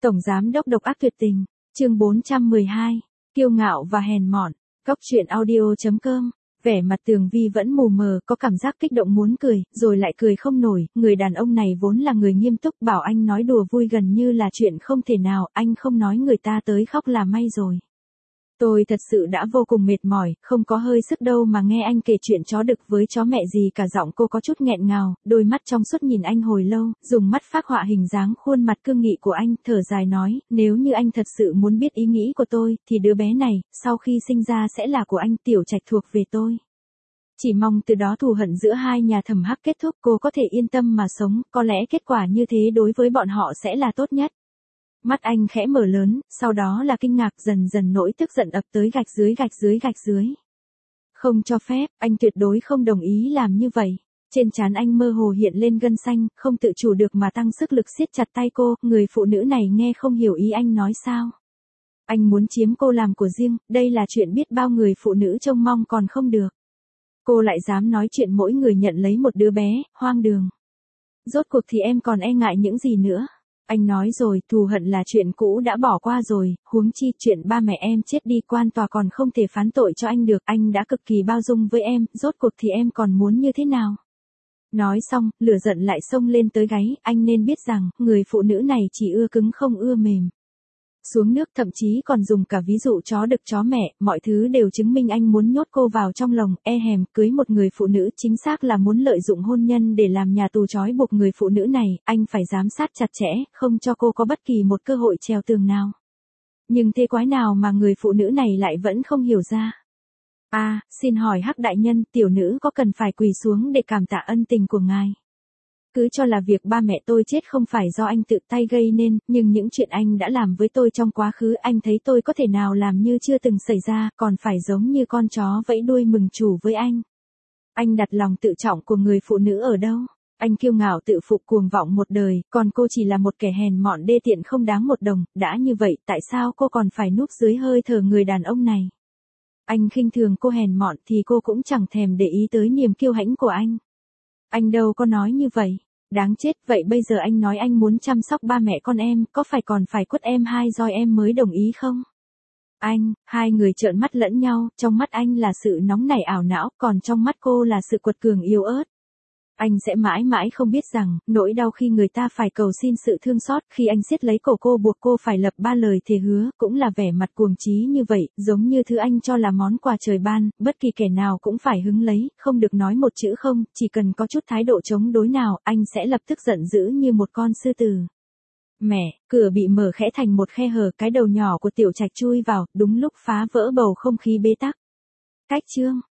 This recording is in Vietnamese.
Tổng giám đốc độc ác tuyệt tình, chương 412, kiêu ngạo và hèn mọn, Cóc truyện audio.com. Vẻ mặt Tường Vi vẫn mù mờ, có cảm giác kích động muốn cười, rồi lại cười không nổi, người đàn ông này vốn là người nghiêm túc, bảo anh nói đùa vui gần như là chuyện không thể nào, anh không nói người ta tới khóc là may rồi. Tôi thật sự đã vô cùng mệt mỏi, không có hơi sức đâu mà nghe anh kể chuyện chó đực với chó mẹ gì cả. Giọng cô có chút nghẹn ngào, đôi mắt trong suốt nhìn anh hồi lâu, dùng mắt phác họa hình dáng khuôn mặt cương nghị của anh, thở dài nói, nếu như anh thật sự muốn biết ý nghĩ của tôi, thì đứa bé này, sau khi sinh ra sẽ là của anh, Tiểu Trạch thuộc về tôi. Chỉ mong từ đó thù hận giữa hai nhà Thẩm Hắc kết thúc, cô có thể yên tâm mà sống, có lẽ kết quả như thế đối với bọn họ sẽ là tốt nhất. Mắt anh khẽ mở lớn, sau đó là kinh ngạc, dần dần nỗi tức giận ập tới, gạch dưới. Không cho phép, anh tuyệt đối không đồng ý làm như vậy. Trên trán anh mơ hồ hiện lên gân xanh, không tự chủ được mà tăng sức lực siết chặt tay cô, người phụ nữ này nghe không hiểu ý anh nói sao. Anh muốn chiếm cô làm của riêng, đây là chuyện biết bao người phụ nữ trông mong còn không được. Cô lại dám nói chuyện mỗi người nhận lấy một đứa bé, hoang đường. Rốt cuộc thì em còn e ngại những gì nữa? Anh nói rồi, thù hận là chuyện cũ đã bỏ qua rồi, huống chi chuyện ba mẹ em chết đi, quan tòa còn không thể phán tội cho anh được, anh đã cực kỳ bao dung với em, rốt cuộc thì em còn muốn như thế nào? Nói xong, lửa giận lại xông lên tới gáy, anh nên biết rằng, người phụ nữ này chỉ ưa cứng không ưa mềm. Xuống nước, thậm chí còn dùng cả ví dụ chó đực chó mẹ, mọi thứ đều chứng minh anh muốn nhốt cô vào trong lồng, hèm, cưới một người phụ nữ, chính xác là muốn lợi dụng hôn nhân để làm nhà tù trói buộc người phụ nữ này, anh phải giám sát chặt chẽ, không cho cô có bất kỳ một cơ hội trèo tường nào. Nhưng thế quái nào mà người phụ nữ này lại vẫn không hiểu ra. Xin hỏi Hắc đại nhân, tiểu nữ có cần phải quỳ xuống để cảm tạ ân tình của ngài? Cứ cho là việc ba mẹ tôi chết không phải do anh tự tay gây nên, nhưng những chuyện anh đã làm với tôi trong quá khứ, anh thấy tôi có thể nào làm như chưa từng xảy ra, còn phải giống như con chó vẫy đuôi mừng chủ với anh. Anh đặt lòng tự trọng của người phụ nữ ở đâu? Anh kiêu ngạo tự phụ cuồng vọng một đời, còn cô chỉ là một kẻ hèn mọn đê tiện không đáng một đồng, đã như vậy, tại sao cô còn phải núp dưới hơi thở người đàn ông này? Anh khinh thường cô hèn mọn thì cô cũng chẳng thèm để ý tới niềm kiêu hãnh của anh. Anh đâu có nói như vậy. Đáng chết, vậy bây giờ anh nói anh muốn chăm sóc ba mẹ con em, có phải còn phải quất em 2 roi em mới đồng ý không? Hai người trợn mắt lẫn nhau, trong mắt anh là sự nóng nảy ảo não, còn trong mắt cô là sự quật cường yếu ớt. Anh sẽ mãi mãi không biết rằng, nỗi đau khi người ta phải cầu xin sự thương xót, khi anh siết lấy cổ cô buộc cô phải lập 3 lời thề hứa, cũng là vẻ mặt cuồng chí như vậy, giống như thứ anh cho là món quà trời ban, bất kỳ kẻ nào cũng phải hứng lấy, không được nói một chữ không, chỉ cần có chút thái độ chống đối nào, anh sẽ lập tức giận dữ như một con sư tử. Mẹ, cửa bị mở khẽ thành một khe hở, cái đầu nhỏ của Tiểu Trạch chui vào, đúng lúc phá vỡ bầu không khí bế tắc. Cách chương